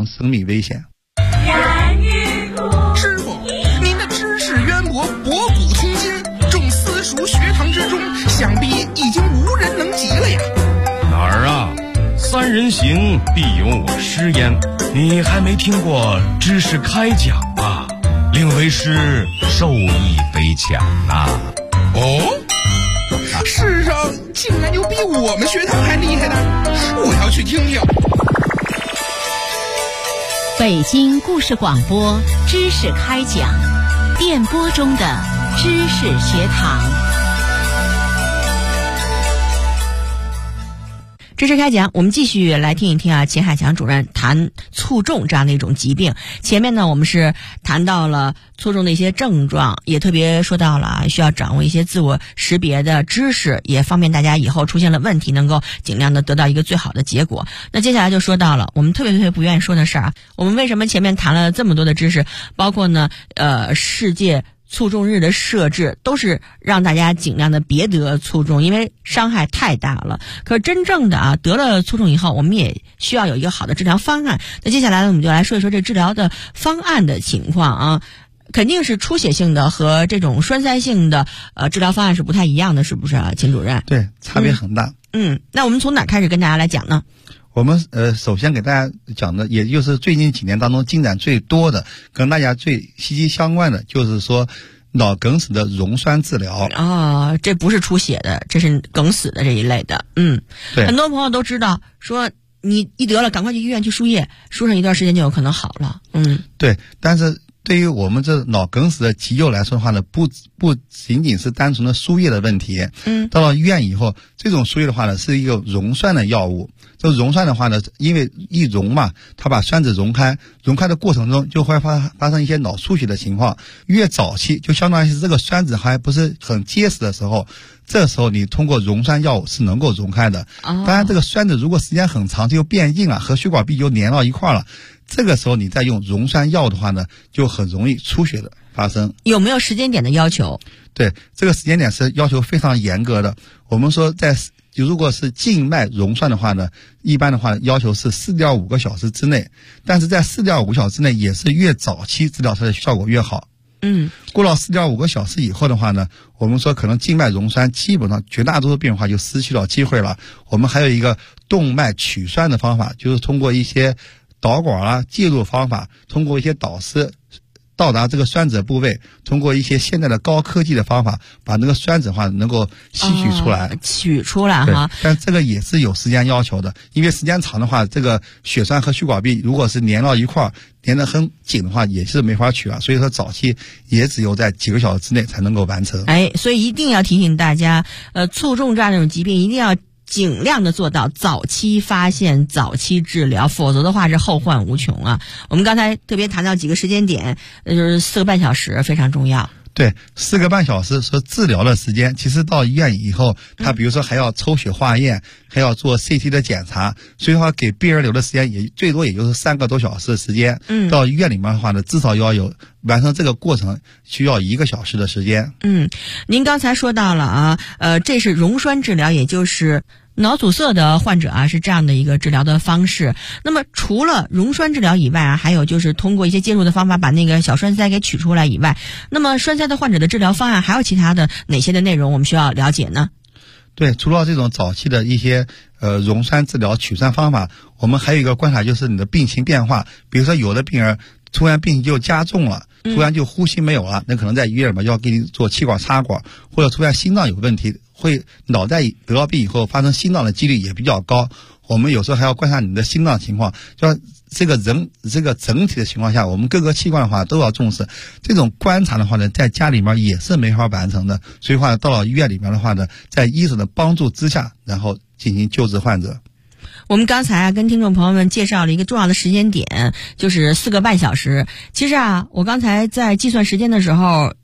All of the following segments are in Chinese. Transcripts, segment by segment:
生命危险。 师傅，您的知识渊博，博古通今，众私塾学堂之中，想必已经无人能及了呀。 哪儿啊？三人行，必有我师焉。你还没听过知识开讲啊？令为师受益匪浅呐。 哦，世上竟然有比我们学堂还厉害的，我要去听听。 北京故事广播知识开讲，电波中的知识学堂。 知识开讲，我们继续来听一听啊，秦海强主任谈卒中这样的一种疾病。前面呢，我们是谈到了卒中的一些症状，也特别说到了需要掌握一些自我识别的知识，也方便大家以后出现了问题能够尽量的得到一个最好的结果。那接下来就说到了我们特别不愿意说的事儿啊，我们为什么前面谈了这么多的知识，包括呢世界卒中日的设置都是让大家尽量的别得卒中，因为伤害太大了。可真正的得了卒中以后，我们也需要有一个好的治疗方案。那接下来呢，我们就来说一说这治疗的方案的情况啊。肯定是出血性的和这种栓塞性的治疗方案是不太一样的，是不是啊，秦主任？ 对，差别很大。 那我们从哪开始跟大家来讲呢？ 我们首先给大家讲的，也就是最近几年当中进展最多的，跟大家最息息相关的，就是说脑梗死的溶栓治疗。 这不是出血的，这是梗死的这一类的。对，很多朋友都知道，说你一得了，赶快去医院去输液，输上一段时间就有可能好了。 对，但是对于我们这脑梗死的急救来说的话呢，不仅仅是单纯的输液的问题。到了医院以后，这种输液的话呢，是一个溶栓的药物。这溶栓的话呢，因为一溶嘛，它把栓子溶开的过程中就会发生一些脑出血的情况。越早期就相当于是这个栓子还不是很结实的时候，这时候你通过溶栓药物是能够溶开的。当然这个栓子如果时间很长就变硬了，和血管壁就粘到一块了，这个时候你再用溶栓药的话呢，就很容易出血的发生。有没有时间点的要求？对，这个时间点是要求非常严格的。我们说如果是静脉溶栓的话呢，一般的话要求是 4.5 个小时之内，但是在 4.5 个小时之内也是越早期治疗它的效果越好。过了 4.5 个小时以后的话呢，我们说可能静脉溶栓基本上绝大多数病人的话就失去了机会了。我们还有一个动脉取栓的方法，就是通过一些导管介入方法，通过一些导丝到达这个栓子的部位，通过一些现在的高科技的方法，把那个栓子的话能够吸取出来，取出来哈。但这个也是有时间要求的，因为时间长的话，这个血栓和血管壁如果是粘到一块，粘得很紧的话，也是没法取了。所以说早期也只有在几个小时之内才能够完成。所以一定要提醒大家，卒中这样一种疾病一定要尽量的做到早期发现、早期治疗，否则的话是后患无穷啊。我们刚才特别谈到几个时间点，就是4个半小时非常重要。对，4个半小时说治疗的时间，其实到医院以后，他比如说还要抽血化验，还要做 CT 的检查，所以的话给病人留的时间也最多也就是3个多小时的时间。到医院里面的话呢，至少要有完成这个过程需要1个小时的时间。您刚才说到了这是溶栓治疗，也就是脑阻塞的患者是这样的一个治疗的方式。那么除了溶栓治疗以外还有就是通过一些介入的方法把那个小栓塞给取出来以外，那么栓塞的患者的治疗方案还有其他的哪些的内容我们需要了解呢？对，除了这种早期的一些溶栓治疗取栓方法，我们还有一个观察，就是你的病情变化。比如说有的病人突然病情就加重了，突然就呼吸没有了，那可能在医院里面要给你做气管插管，或者突然心脏有问题，会脑袋得到病以后发生心脏的几率也比较高。我们有时候还要观察你的心脏情况，就这个整体的情况下，我们各个器官的话都要重视。这种观察的话呢，在家里面也是没法完成的，所以话到了医院里面的话呢，在医生的帮助之下，然后进行救治患者。我们刚才跟听众朋友们介绍了一个重要的时间点，就是4个半小时。其实我刚才在计算时间的时候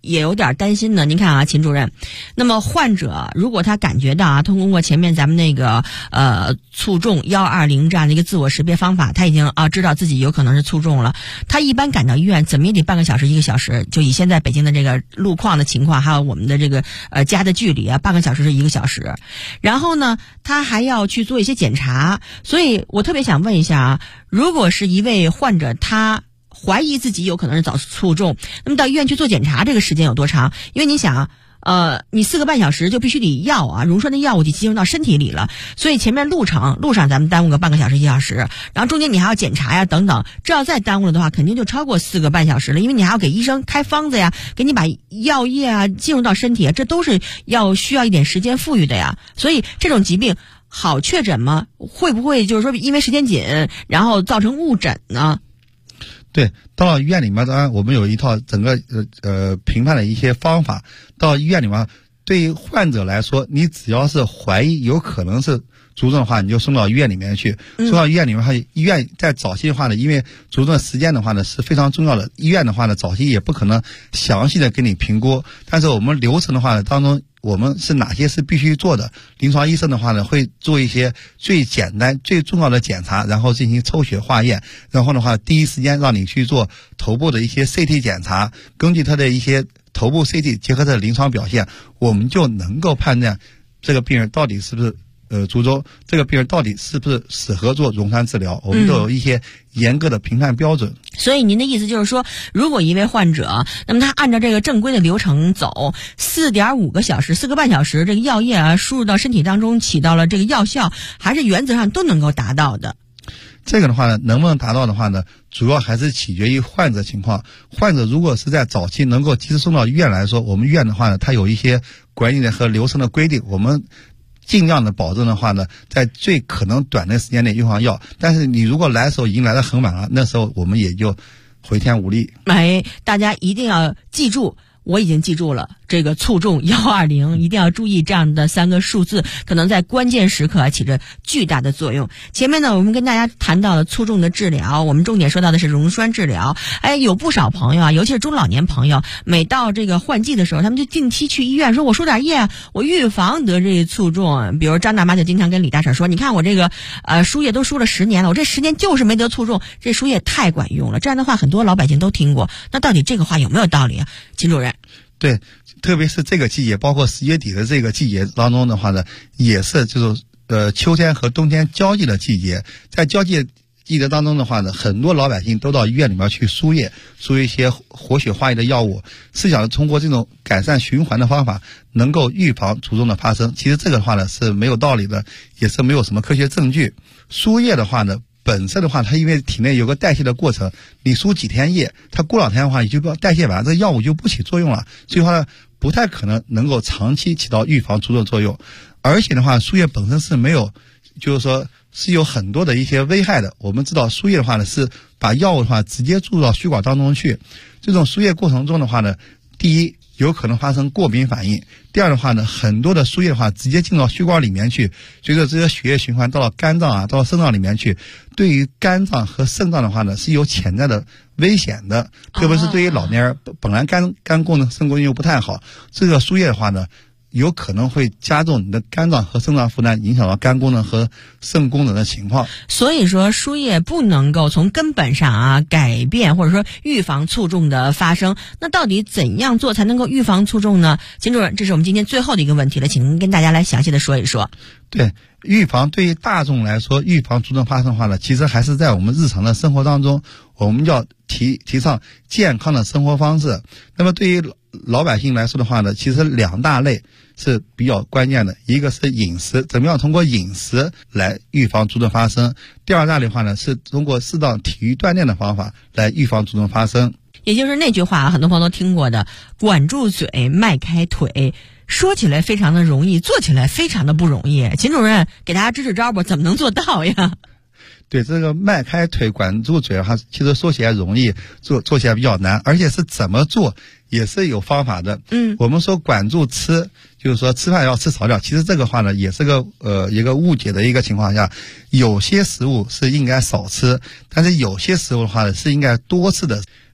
也有点担心呢。您看啊，秦主任，那么患者如果他感觉到啊，通过前面咱们那个卒中120这样的一个自我识别方法，他已经知道自己有可能是卒中了，他一般赶到医院怎么也得半个小时1个小时，就以现在北京的这个路况的情况，还有我们的这个家的距离啊，半个小时是1个小时。然后呢，他还要去做一些检查，所以我特别想问一下啊，如果是一位患者，他怀疑自己有可能是早卒中，那么到医院去做检查，这个时间有多长？因为你想你4个半小时就必须得药啊，溶栓的药物就进入到身体里了，所以前面路上咱们耽误个半个小时1小时，然后中间你还要检查呀等等，这要再耽误了的话，肯定就超过4个半小时了，因为你还要给医生开方子呀，给你把药液啊进入到身体，这都是需要一点时间富裕的呀。所以这种疾病好确诊吗？会不会就是说因为时间紧，然后造成误诊呢？ 对，到了医院里面，当然我们有一套整个评判的一些方法。到医院里面，对于患者来说，你只要是怀疑有可能是卒中的话，你就送到医院里面去。送到医院里面，医院在早期的话呢，因为卒中的时间的话呢是非常重要的，医院的话呢早期也不可能详细的给你评估，但是我们流程的话呢当中，我们是哪些是必须做的？临床医生的话呢，会做一些最简单、最重要的检查，然后进行抽血化验，然后的话，第一时间让你去做头部的一些 CT 检查，根据他的一些头部 CT 结合他的临床表现，我们就能够判断这个病人到底是不是卒中，这个病人到底是不是适合做溶栓治疗，我们都有一些严格的评判标准。 所以您的意思就是说，如果一位患者，那么他按照这个正规的流程走，4.5个小时、4个半小时，这个药液啊输入到身体当中，起到了这个药效，还是原则上都能够达到的。 这个的话呢，能不能达到的话呢，主要还是取决于患者情况。患者如果是在早期能够及时送到医院来说，我们医院的话呢，它有一些管理的和流程的规定，我们尽量的保证的话呢，在最可能短的时间内用上药。但是你如果来的时候已经来得很晚了，那时候我们也就回天无力。 大家一定要记住，我已经记住了这个卒中120，一定要注意这样的3个数字，可能在关键时刻起着巨大的作用。前面呢，我们跟大家谈到了卒中的治疗，我们重点说到的是溶栓治疗。有不少朋友啊，尤其是中老年朋友，每到这个换季的时候，他们就定期去医院说，我输点液啊，我预防得这卒中。比如张大妈就经常跟李大婶说，你看我这个输液都输了10年了，我这10年就是没得卒中，这输液太管用了。这样的话，很多老百姓都听过，那到底这个话有没有道理啊，秦主任？ 对，特别是这个季节，包括10月底的这个季节当中的话呢，也是就是秋天和冬天交际的季节。在交际季节当中的话呢，很多老百姓都到医院里面去输液，输一些活血化瘀的药物，是想通过这种改善循环的方法，能够预防卒中的发生。其实这个的话呢是没有道理的，也是没有什么科学证据。输液的话呢，本身的话，它因为体内有个代谢的过程，你输几天液，它过2天的话，你就代谢完，这药物就不起作用了，所以话呢，不太可能能够长期起到预防卒中的作用。而且的话，输液本身是没有，就是说是有很多的一些危害的。我们知道输液的话呢，是把药物的话直接注入到血管当中去，这种输液过程中的话呢，第一，有可能发生过敏反应，第二的话呢，很多的输液的话直接进到血管里面去，随着这些血液循环到了肝脏啊，到了肾脏里面去，对于肝脏和肾脏的话呢是有潜在的危险的，特别是对于老年人，本来肝功能、肾功能又不太好，这个输液的话呢，有可能会加重你的肝脏和肾脏负担，影响到肝功能和肾功能的情况。 所以说输液不能够从根本上改变或者说预防卒中的发生。那到底怎样做才能够预防卒中呢？秦主任，这是我们今天最后的一个问题了，请您跟大家来详细的说一说。 对，预防对于大众来说，预防卒中发生的话呢，其实还是在我们日常的生活当中，我们要提倡健康的生活方式。那么对于老百姓来说的话呢，其实2大类是比较关键的，一个是饮食，怎么样通过饮食来预防卒中发生；第2大类的话呢，是通过适当体育锻炼的方法来预防卒中发生。 也就是那句话，很多朋友都听过的，管住嘴，迈开腿。说起来非常的容易，做起来非常的不容易。秦主任给大家支支招吧，怎么能做到呀？ 对，这个迈开腿、管住嘴的话，其实说起来容易，做起来比较难，而且是怎么做也是有方法的。我们说管住吃，就是说吃饭要吃少点，其实这个话呢也是个一个误解的一个情况下，有些食物是应该少吃，但是有些食物的话呢是应该多吃的。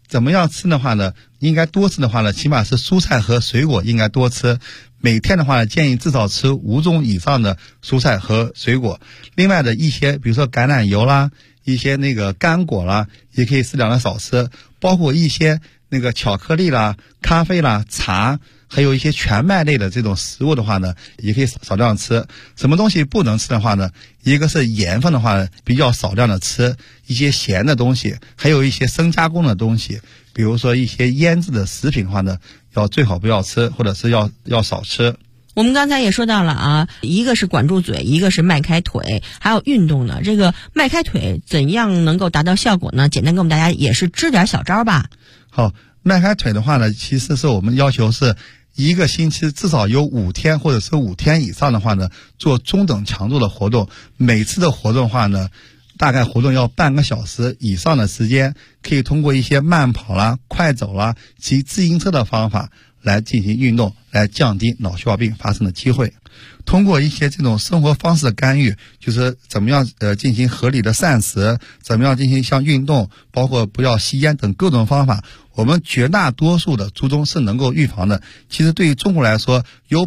怎么样吃的话呢？应该多吃的话呢，起码是蔬菜和水果应该多吃。每天的话呢，建议至少吃5种以上的蔬菜和水果。另外的一些，比如说橄榄油啦，一些那个干果啦，也可以适量的少吃。包括一些那个巧克力啦、咖啡啦、茶，还有一些全麦类的这种食物的话呢，也可以少量吃。什么东西不能吃的话呢？一个是盐分的话呢，比较少量的吃，一些咸的东西，还有一些深加工的东西，比如说一些腌制的食品的话呢，最好不要吃，或者是要少吃。 我们刚才也说到了啊，一个是管住嘴，一个是迈开腿，还有运动呢。这个迈开腿怎样能够达到效果呢？简单给我们大家也是支点小招吧。 好，迈开腿的话呢，其实是我们要求是一个星期至少有5天或者是5天以上的话呢，做中等强度的活动。每次的活动的话呢，大概活动要半个小时以上的时间，可以通过一些慢跑啦、快走啦、骑自行车的方法来进行运动，来降低脑血管病发生的机会。通过一些这种生活方式的干预，就是怎么样进行合理的膳食，怎么样进行像运动，包括不要吸烟等各种方法，我们绝大多数的卒中是能够预防的。其实对于中国来说，有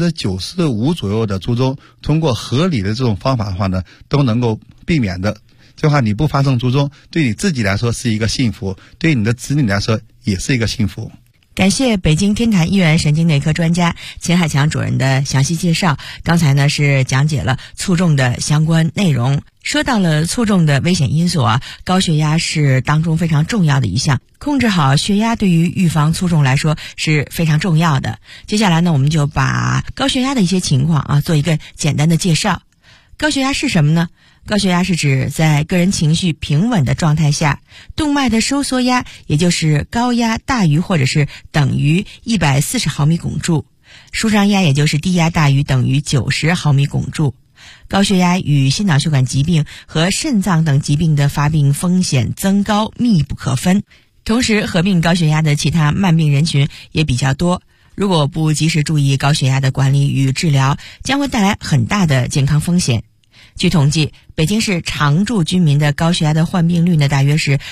95%左右的卒中通过合理的这种方法的话呢，都能够避免的。这话你不发生卒中，对你自己来说是一个幸福，对你的子女来说也是一个幸福。 感谢北京天坛医院神经内科专家秦海强主任的详细介绍。刚才呢是讲解了卒中的相关内容。说到了卒中的危险因素啊，高血压是当中非常重要的一项，控制好血压对于预防卒中来说是非常重要的。接下来呢，我们就把高血压的一些情况啊做一个简单的介绍。高血压是什么呢？高血压是指在个人情绪平稳的状态下，动脉的收缩压，也就是高压大于或者是等于140毫米汞柱，舒张压也就是低压大于等于90毫米汞柱。高血压与心脑血管疾病和肾脏等疾病的发病风险增高密不可分，同时合并高血压的其他慢病人群也比较多。如果不及时注意高血压的管理与治疗，将会带来很大的健康风险。据统计，北京市常住居民的高血压的患病率呢，大约是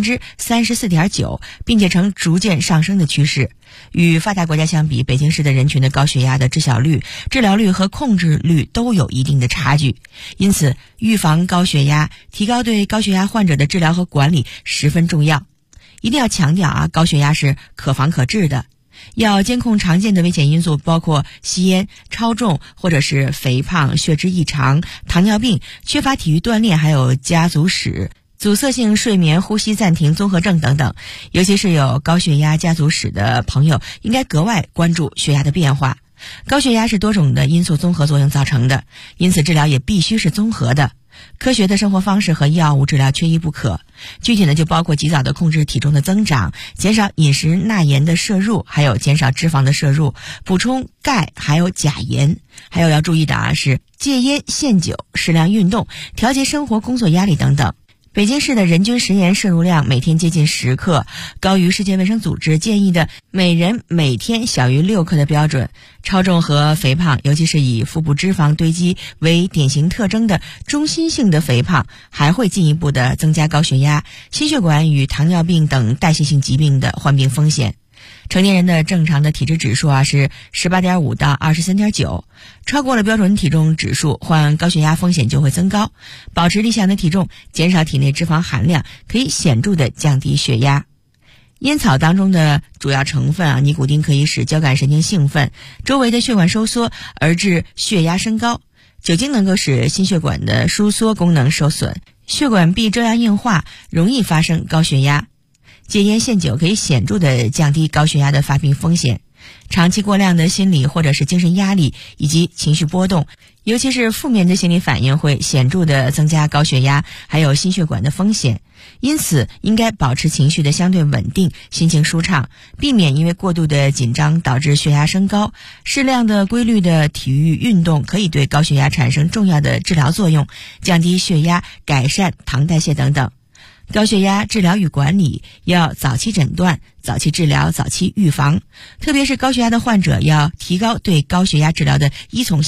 34.9%，并且呈逐渐上升的趋势。与发达国家相比，北京市的人群的高血压的知晓率、治疗率和控制率都有一定的差距。因此，预防高血压、提高对高血压患者的治疗和管理十分重要。一定要强调啊，高血压是可防可治的。要监控常见的危险因素，包括吸烟、超重或者是肥胖、血脂异常、糖尿病、缺乏体育锻炼，还有家族史、阻塞性睡眠呼吸暂停综合症等等。尤其是有高血压家族史的朋友，应该格外关注血压的变化。高血压是多种的因素综合作用造成的，因此治疗也必须是综合的。科学的生活方式和药物治疗缺一不可，具体呢就包括及早的控制体重的增长，减少饮食钠盐的摄入，还有减少脂肪的摄入，补充钙还有钾盐。还有要注意的啊是戒烟限酒，适量运动，调节生活工作压力等等。北京市的人均食盐摄入量每天接近10克，高于世界卫生组织建议的每人每天小于6克的标准。超重和肥胖，尤其是以腹部脂肪堆积为典型特征的中心性的肥胖，还会进一步的增加高血压、心血管与糖尿病等代谢性疾病的患病风险。成年人的正常的体脂指数啊是18.5到23.9，超过了标准体重指数，患高血压风险就会增高。保持理想的体重，减少体内脂肪含量，可以显著的降低血压。烟草当中的主要成分啊，尼古丁可以使交感神经兴奋，周围的血管收缩，而致血压升高。酒精能够使心血管的收缩功能受损，血管壁粥样硬化，容易发生高血压。戒烟限酒可以显著地降低高血压的发病风险。长期过量的心理或者是精神压力以及情绪波动，尤其是负面的心理反应，会显著地增加高血压还有心血管的风险。因此应该保持情绪的相对稳定，心情舒畅，避免因为过度的紧张导致血压升高。适量的规律的体育运动可以对高血压产生重要的治疗作用，降低血压，改善糖代谢等等。高血压治疗与管理要早期诊断、早期治疗、早期预防，特别是高血压的患者要提高对高血压治疗的依从性，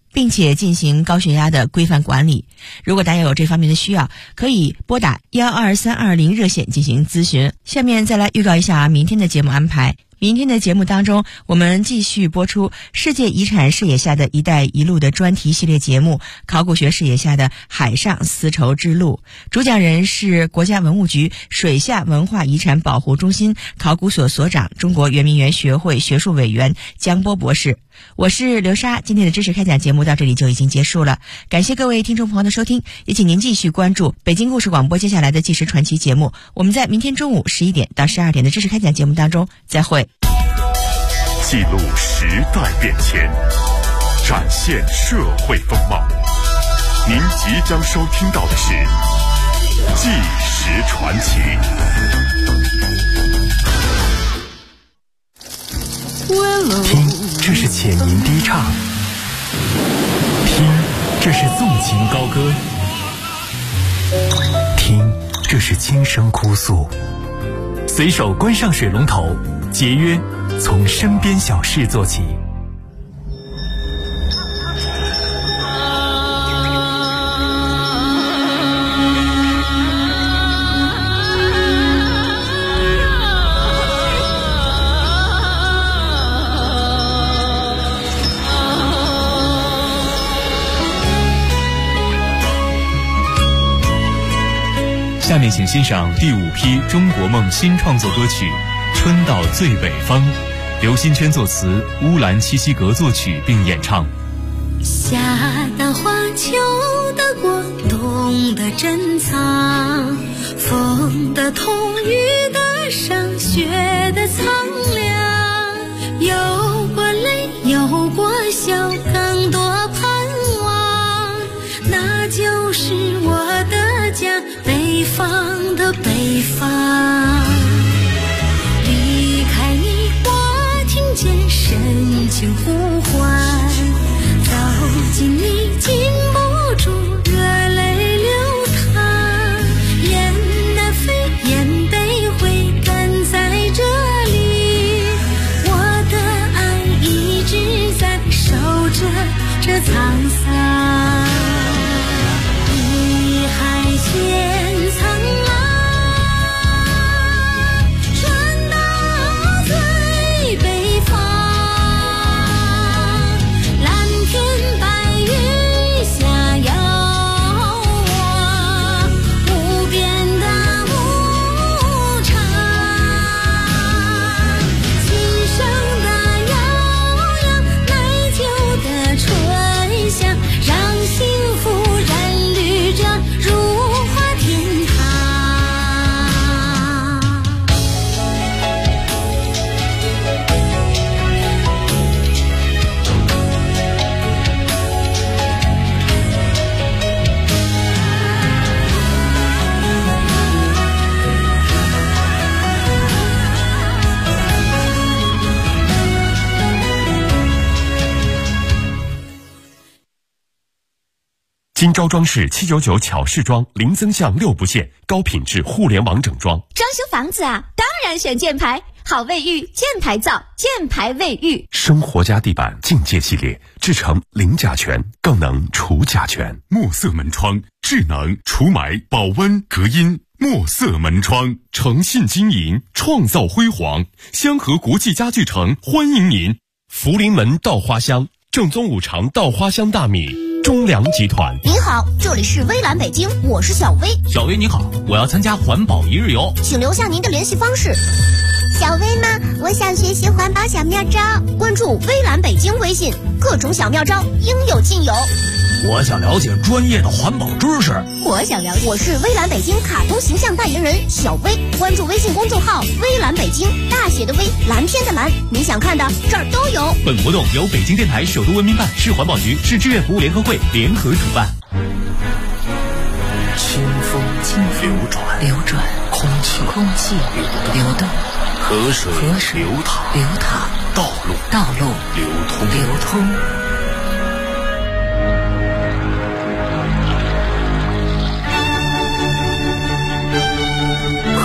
并且进行高血压的规范管理。如果大家有这方面的需要，可以拨打12320热线进行咨询。下面再来预告一下明天的节目安排。明天的节目当中，我们继续播出世界遗产视野下的一带一路的专题系列节目，考古学视野下的海上丝绸之路。主讲人是国家文物局水下文化遗产保护中心考古所所长、中国圆明园学会学术委员江波博士。我是刘莎，今天的知识开讲节目到这里就已经结束了，感谢各位听众朋友的收听，也请您继续关注北京故事广播接下来的纪实传奇节目。我们在明天中午11点到12点的知识开讲节目当中再会。 记录时代变迁，展现社会风貌。您即将收听到的是纪实传奇。 听，这是浅吟低唱；听，这是纵情高歌；听，这是轻声哭诉。随手关上水龙头，节约从身边小事做起。 下面请欣赏第5批中国梦新创作歌曲《春到最北方》，刘新圈作词，乌兰七七格作曲并演唱。 夏的花，秋的果，冬的珍藏，风的痛，雨的伤，雪的苍凉，有过泪，有过笑，更多盼望，那就是我的家，北方的北方。离开你，我听见深情呼唤，走近你，禁不住热泪流淌，雁南飞，雁北回，赶在这里，我的爱一直在守着这沧桑。你海间苍茫，传到最北方，蓝天白云下遥望，无边的牧场，琴声的悠扬，奶酒的醇香，让幸福染绿着如花天堂。 金招装饰799巧饰装，零增项6不限，高品质互联网整装。 装修房子啊，当然选箭牌，好卫浴，箭牌造，箭牌卫浴。 生活家地板境界系列，制成零甲醛，更能除甲醛。墨色门窗，智能除霾、保温、隔音。墨色门窗，诚信经营，创造辉煌。香河国际家具城欢迎您。福临门稻花香，正宗5常稻花香大米。中粮集团。 您好，这里是微蓝北京，我是小薇。 小薇您好，我要参加环保1日游， 请留下您的联系方式。 小薇吗？我想学习环保小妙招， 关注微蓝北京微信，各种小妙招应有尽有。 我想了解专业的环保知识。 我是微蓝北京卡通形象代言人小薇，关注微信公众号微蓝北京，大写的微，蓝天的蓝，你想看的这儿都有。 本活动由北京电台首都文明办、市环保局、市志愿服务联合会联合主办。 清风流转，空气流动，河水流淌，道路流通。